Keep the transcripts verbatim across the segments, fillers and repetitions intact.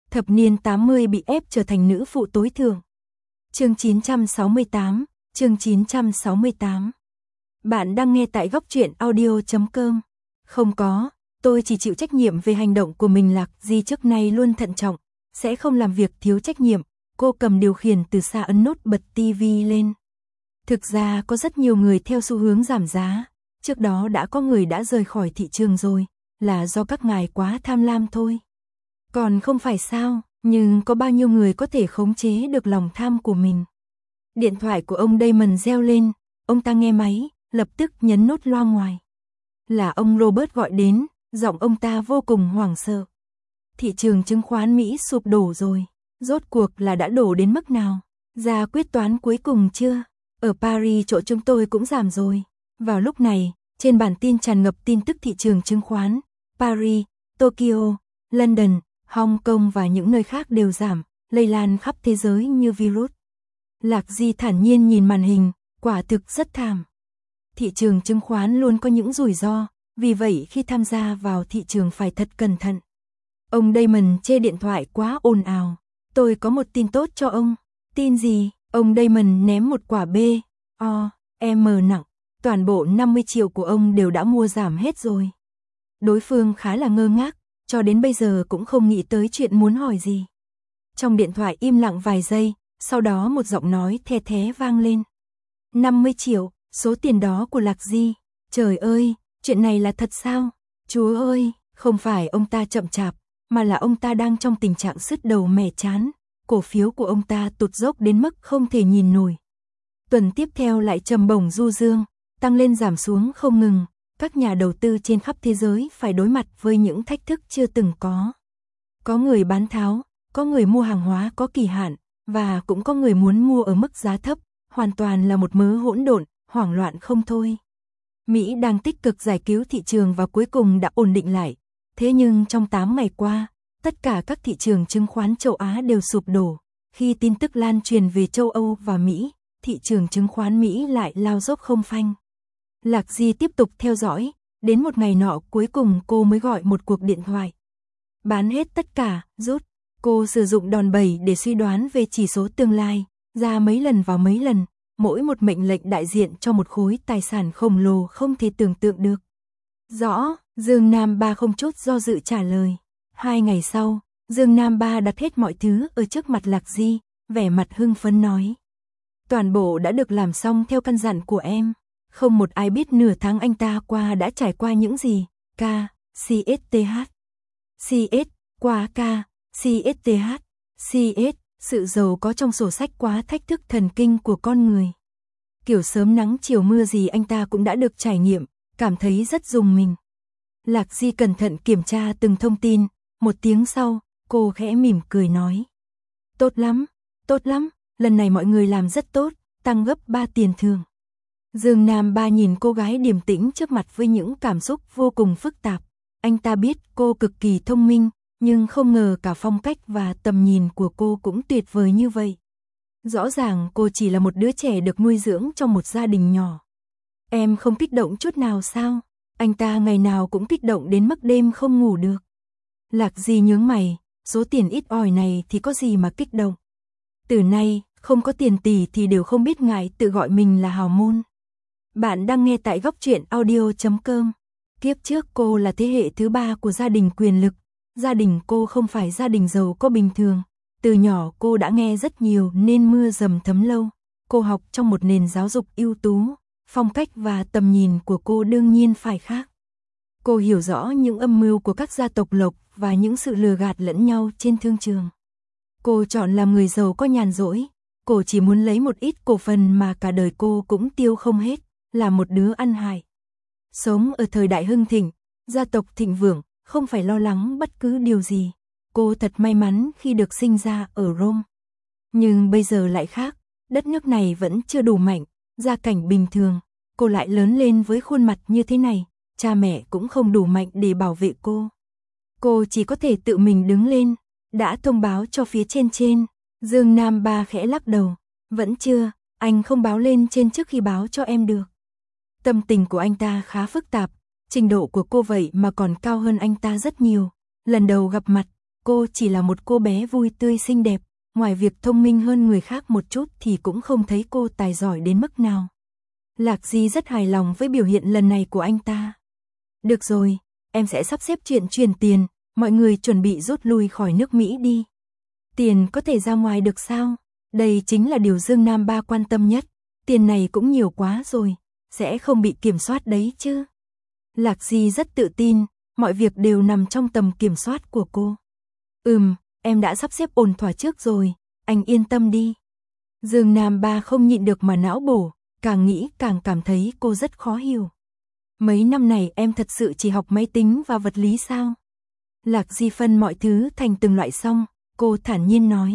Thập niên tám mươi bị ép trở thành nữ phụ tối thượng. Chương chín trăm sáu mươi tám, chương chín trăm sáu mươi tám. Bạn đang nghe tại góc truyện audio chấm com. Không có, tôi chỉ chịu trách nhiệm về hành động của mình. Lạc Di trước nay luôn thận trọng, sẽ không làm việc thiếu trách nhiệm. Cô cầm điều khiển từ xa ấn nút bật tivi lên. Thực ra có rất nhiều người theo xu hướng giảm giá, trước đó đã có người đã rời khỏi thị trường rồi, là do các ngài quá tham lam thôi. Còn không phải sao, nhưng có bao nhiêu người có thể khống chế được lòng tham của mình. Điện thoại của ông Damon reo lên, ông ta nghe máy, lập tức nhấn nút loa ngoài. Là ông Robert gọi đến, giọng ông ta vô cùng hoảng sợ. Thị trường chứng khoán Mỹ sụp đổ rồi, rốt cuộc là đã đổ đến mức nào? Ra quyết toán cuối cùng chưa? Ở Paris chỗ chúng tôi cũng giảm rồi. Vào lúc này, trên bản tin tràn ngập tin tức thị trường chứng khoán, Paris, Tokyo, London, Hong Kong và những nơi khác đều giảm, lây lan khắp thế giới như virus. Lạc Di thản nhiên nhìn màn hình, quả thực rất thảm. Thị trường chứng khoán luôn có những rủi ro, vì vậy khi tham gia vào thị trường phải thật cẩn thận. Ông Damon chê điện thoại quá ồn ào. Tôi có một tin tốt cho ông. Tin gì? Ông Damon ném một quả B, O, M nặng. Toàn bộ năm mươi triệu của ông đều đã mua giảm hết rồi. Đối phương khá là ngơ ngác, cho đến bây giờ cũng không nghĩ tới chuyện muốn hỏi gì. Trong điện thoại im lặng vài giây, sau đó một giọng nói the thé vang lên. năm mươi triệu, số tiền đó của Lạc Di. Trời ơi, chuyện này là thật sao? Chúa ơi, không phải ông ta chậm chạp, mà là ông ta đang trong tình trạng sứt đầu mẻ chán. Cổ phiếu của ông ta tụt dốc đến mức không thể nhìn nổi. Tuần tiếp theo lại trầm bổng du dương, tăng lên giảm xuống không ngừng. Các nhà đầu tư trên khắp thế giới phải đối mặt với những thách thức chưa từng có. Có người bán tháo, có người mua hàng hóa có kỳ hạn, và cũng có người muốn mua ở mức giá thấp, hoàn toàn là một mớ hỗn độn, hoảng loạn không thôi. Mỹ đang tích cực giải cứu thị trường và cuối cùng đã ổn định lại. Thế nhưng trong tám ngày qua, tất cả các thị trường chứng khoán châu Á đều sụp đổ. Khi tin tức lan truyền về châu Âu và Mỹ, thị trường chứng khoán Mỹ lại lao dốc không phanh. Lạc Di tiếp tục theo dõi, đến một ngày nọ cuối cùng cô mới gọi một cuộc điện thoại. Bán hết tất cả, rút. Cô sử dụng đòn bẩy để suy đoán về chỉ số tương lai, ra mấy lần vào mấy lần, mỗi một mệnh lệnh đại diện cho một khối tài sản khổng lồ không thể tưởng tượng được. Rõ, Dương Nam Ba không chút do dự trả lời. Hai ngày sau, Dương Nam Ba đặt hết mọi thứ ở trước mặt Lạc Di, vẻ mặt hưng phấn nói. Toàn bộ đã được làm xong theo căn dặn của em. Không một ai biết nửa tháng anh ta qua đã trải qua những gì. K, C S T H. C S, qua K, C S T H. C S, sự giàu có trong sổ sách quá thách thức thần kinh của con người. Kiểu sớm nắng chiều mưa gì anh ta cũng đã được trải nghiệm, cảm thấy rất rùng mình. Lạc Di cẩn thận kiểm tra từng thông tin, một tiếng sau, cô khẽ mỉm cười nói. Tốt lắm, tốt lắm, lần này mọi người làm rất tốt, tăng gấp ba tiền thưởng. Dương Nam Ba nhìn cô gái điềm tĩnh trước mặt với những cảm xúc vô cùng phức tạp. Anh ta biết cô cực kỳ thông minh, nhưng không ngờ cả phong cách và tầm nhìn của cô cũng tuyệt vời như vậy. Rõ ràng cô chỉ là một đứa trẻ được nuôi dưỡng trong một gia đình nhỏ. Em không kích động chút nào sao? Anh ta ngày nào cũng kích động đến mức đêm không ngủ được. Lạc Di nhướng mày, số tiền ít ỏi này thì có gì mà kích động. Từ nay, không có tiền tỷ thì đều không biết ngại tự gọi mình là hào môn. Bạn đang nghe tại góc truyện audio chấm com. Kiếp trước cô là thế hệ thứ ba của gia đình quyền lực. Gia đình cô không phải gia đình giàu có bình thường. Từ nhỏ cô đã nghe rất nhiều nên mưa dầm thấm lâu. Cô học trong một nền giáo dục ưu tú. Phong cách và tầm nhìn của cô đương nhiên phải khác. Cô hiểu rõ những âm mưu của các gia tộc lộc và những sự lừa gạt lẫn nhau trên thương trường. Cô chọn làm người giàu có nhàn rỗi. Cô chỉ muốn lấy một ít cổ phần mà cả đời cô cũng tiêu không hết, là một đứa ăn hại. Sống ở thời đại hưng thịnh, gia tộc thịnh vượng, không phải lo lắng bất cứ điều gì. Cô thật may mắn khi được sinh ra ở Rome. Nhưng bây giờ lại khác, đất nước này vẫn chưa đủ mạnh, gia cảnh bình thường. Cô lại lớn lên với khuôn mặt như thế này, cha mẹ cũng không đủ mạnh để bảo vệ cô. Cô chỉ có thể tự mình đứng lên, đã thông báo cho phía trên trên. Dương Nam Ba khẽ lắc đầu, vẫn chưa, anh không báo lên trên trước khi báo cho em được. Tâm tình của anh ta khá phức tạp, trình độ của cô vậy mà còn cao hơn anh ta rất nhiều. Lần đầu gặp mặt, cô cô chỉ là một cô bé vui tươi xinh đẹp, ngoài việc thông minh hơn người khác một chút thì cũng không thấy cô tài giỏi đến mức nào. Lạc Di rất hài lòng với biểu hiện lần này của anh ta. Được rồi, em sẽ sắp xếp chuyện chuyển tiền, mọi người chuẩn bị rút lui khỏi nước Mỹ đi. Tiền có thể ra ngoài được sao? Đây chính là điều Dương Nam Ba quan tâm nhất. Tiền này cũng nhiều quá rồi, sẽ không bị kiểm soát đấy chứ. Lạc Di rất tự tin, mọi việc đều nằm trong tầm kiểm soát của cô. Ừm, em đã sắp xếp ổn thỏa trước rồi, anh yên tâm đi. Dương Nam Ba không nhịn được mà não bổ, càng nghĩ càng cảm thấy cô rất khó hiểu. Mấy năm này em thật sự chỉ học máy tính và vật lý sao? Lạc Di phân mọi thứ thành từng loại xong, cô thản nhiên nói.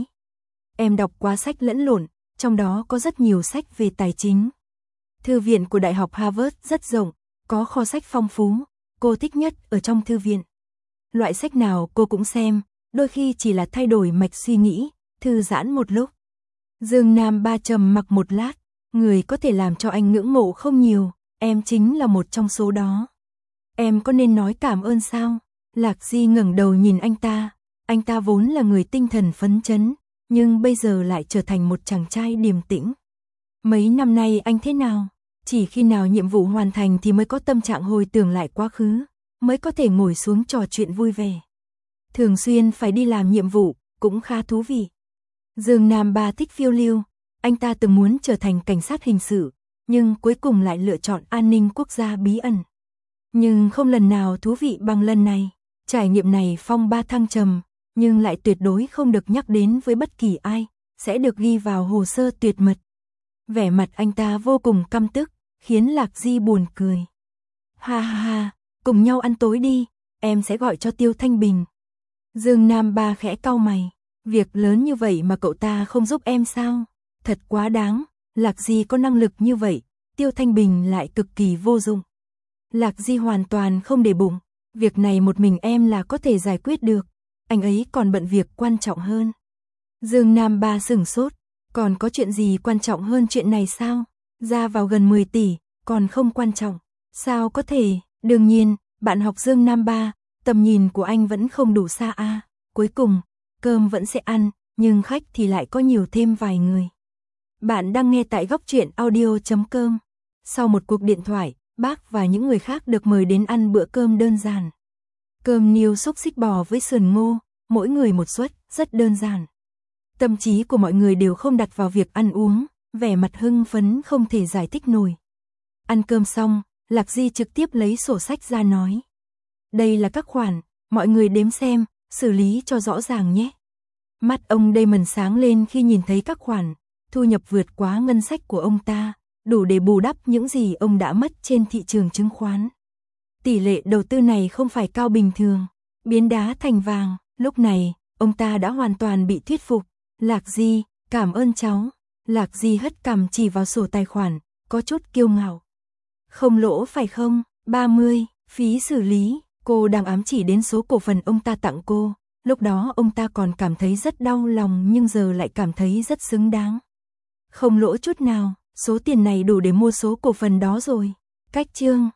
Em đọc quá sách lẫn lộn, trong đó có rất nhiều sách về tài chính. Thư viện của Đại học Harvard rất rộng, có kho sách phong phú, cô thích nhất ở trong thư viện. Loại sách nào cô cũng xem, đôi khi chỉ là thay đổi mạch suy nghĩ, thư giãn một lúc. Dương Nam Ba trầm mặc một lát, người có thể làm cho anh ngưỡng mộ không nhiều, em chính là một trong số đó. Em có nên nói cảm ơn sao? Lạc Di ngẩng đầu nhìn anh ta, anh ta vốn là người tinh thần phấn chấn, nhưng bây giờ lại trở thành một chàng trai điềm tĩnh. Mấy năm nay anh thế nào? Chỉ khi nào nhiệm vụ hoàn thành thì mới có tâm trạng hồi tưởng lại quá khứ, mới có thể ngồi xuống trò chuyện vui vẻ. Thường xuyên phải đi làm nhiệm vụ, cũng khá thú vị. Dương Nam Ba thích phiêu lưu, anh ta từng muốn trở thành cảnh sát hình sự, nhưng cuối cùng lại lựa chọn an ninh quốc gia bí ẩn. Nhưng không lần nào thú vị bằng lần này, trải nghiệm này phong ba thăng trầm, nhưng lại tuyệt đối không được nhắc đến với bất kỳ ai, sẽ được ghi vào hồ sơ tuyệt mật. Vẻ mặt anh ta vô cùng căm tức, khiến Lạc Di buồn cười. Ha ha ha, cùng nhau ăn tối đi, em sẽ gọi cho Tiêu Thanh Bình. Dương Nam Ba khẽ cau mày, việc lớn như vậy mà cậu ta không giúp em sao? Thật quá đáng, Lạc Di có năng lực như vậy, Tiêu Thanh Bình lại cực kỳ vô dụng. Lạc Di hoàn toàn không để bụng, việc này một mình em là có thể giải quyết được, anh ấy còn bận việc quan trọng hơn. Dương Nam Ba sửng sốt, còn có chuyện gì quan trọng hơn chuyện này sao? Ra vào gần mười tỷ, còn không quan trọng, sao có thể? Đương nhiên, bạn học Dương Nam Ba, tầm nhìn của anh vẫn không đủ xa a. À. Cuối cùng, cơm vẫn sẽ ăn, nhưng khách thì lại có nhiều thêm vài người. Bạn đang nghe tại góc truyện audio chấm com. Sau một cuộc điện thoại, bác và những người khác được mời đến ăn bữa cơm đơn giản. Cơm niêu xúc xích bò với sườn ngô, mỗi người một suất, rất đơn giản. Tâm trí của mọi người đều không đặt vào việc ăn uống, vẻ mặt hưng phấn không thể giải thích nổi. Ăn cơm xong, Lạc Di trực tiếp lấy sổ sách ra nói. Đây là các khoản, mọi người đếm xem, xử lý cho rõ ràng nhé. Mắt ông Damon sáng lên khi nhìn thấy các khoản, thu nhập vượt quá ngân sách của ông ta, đủ để bù đắp những gì ông đã mất trên thị trường chứng khoán. Tỷ lệ đầu tư này không phải cao bình thường, biến đá thành vàng, lúc này, ông ta đã hoàn toàn bị thuyết phục. Lạc Di, cảm ơn cháu. Lạc Di hất cằm chỉ vào sổ tài khoản, có chút kiêu ngạo. Không lỗ phải không? ba mươi, phí xử lý, cô đang ám chỉ đến số cổ phần ông ta tặng cô. Lúc đó ông ta còn cảm thấy rất đau lòng nhưng giờ lại cảm thấy rất xứng đáng. Không lỗ chút nào, số tiền này đủ để mua số cổ phần đó rồi. Cách chương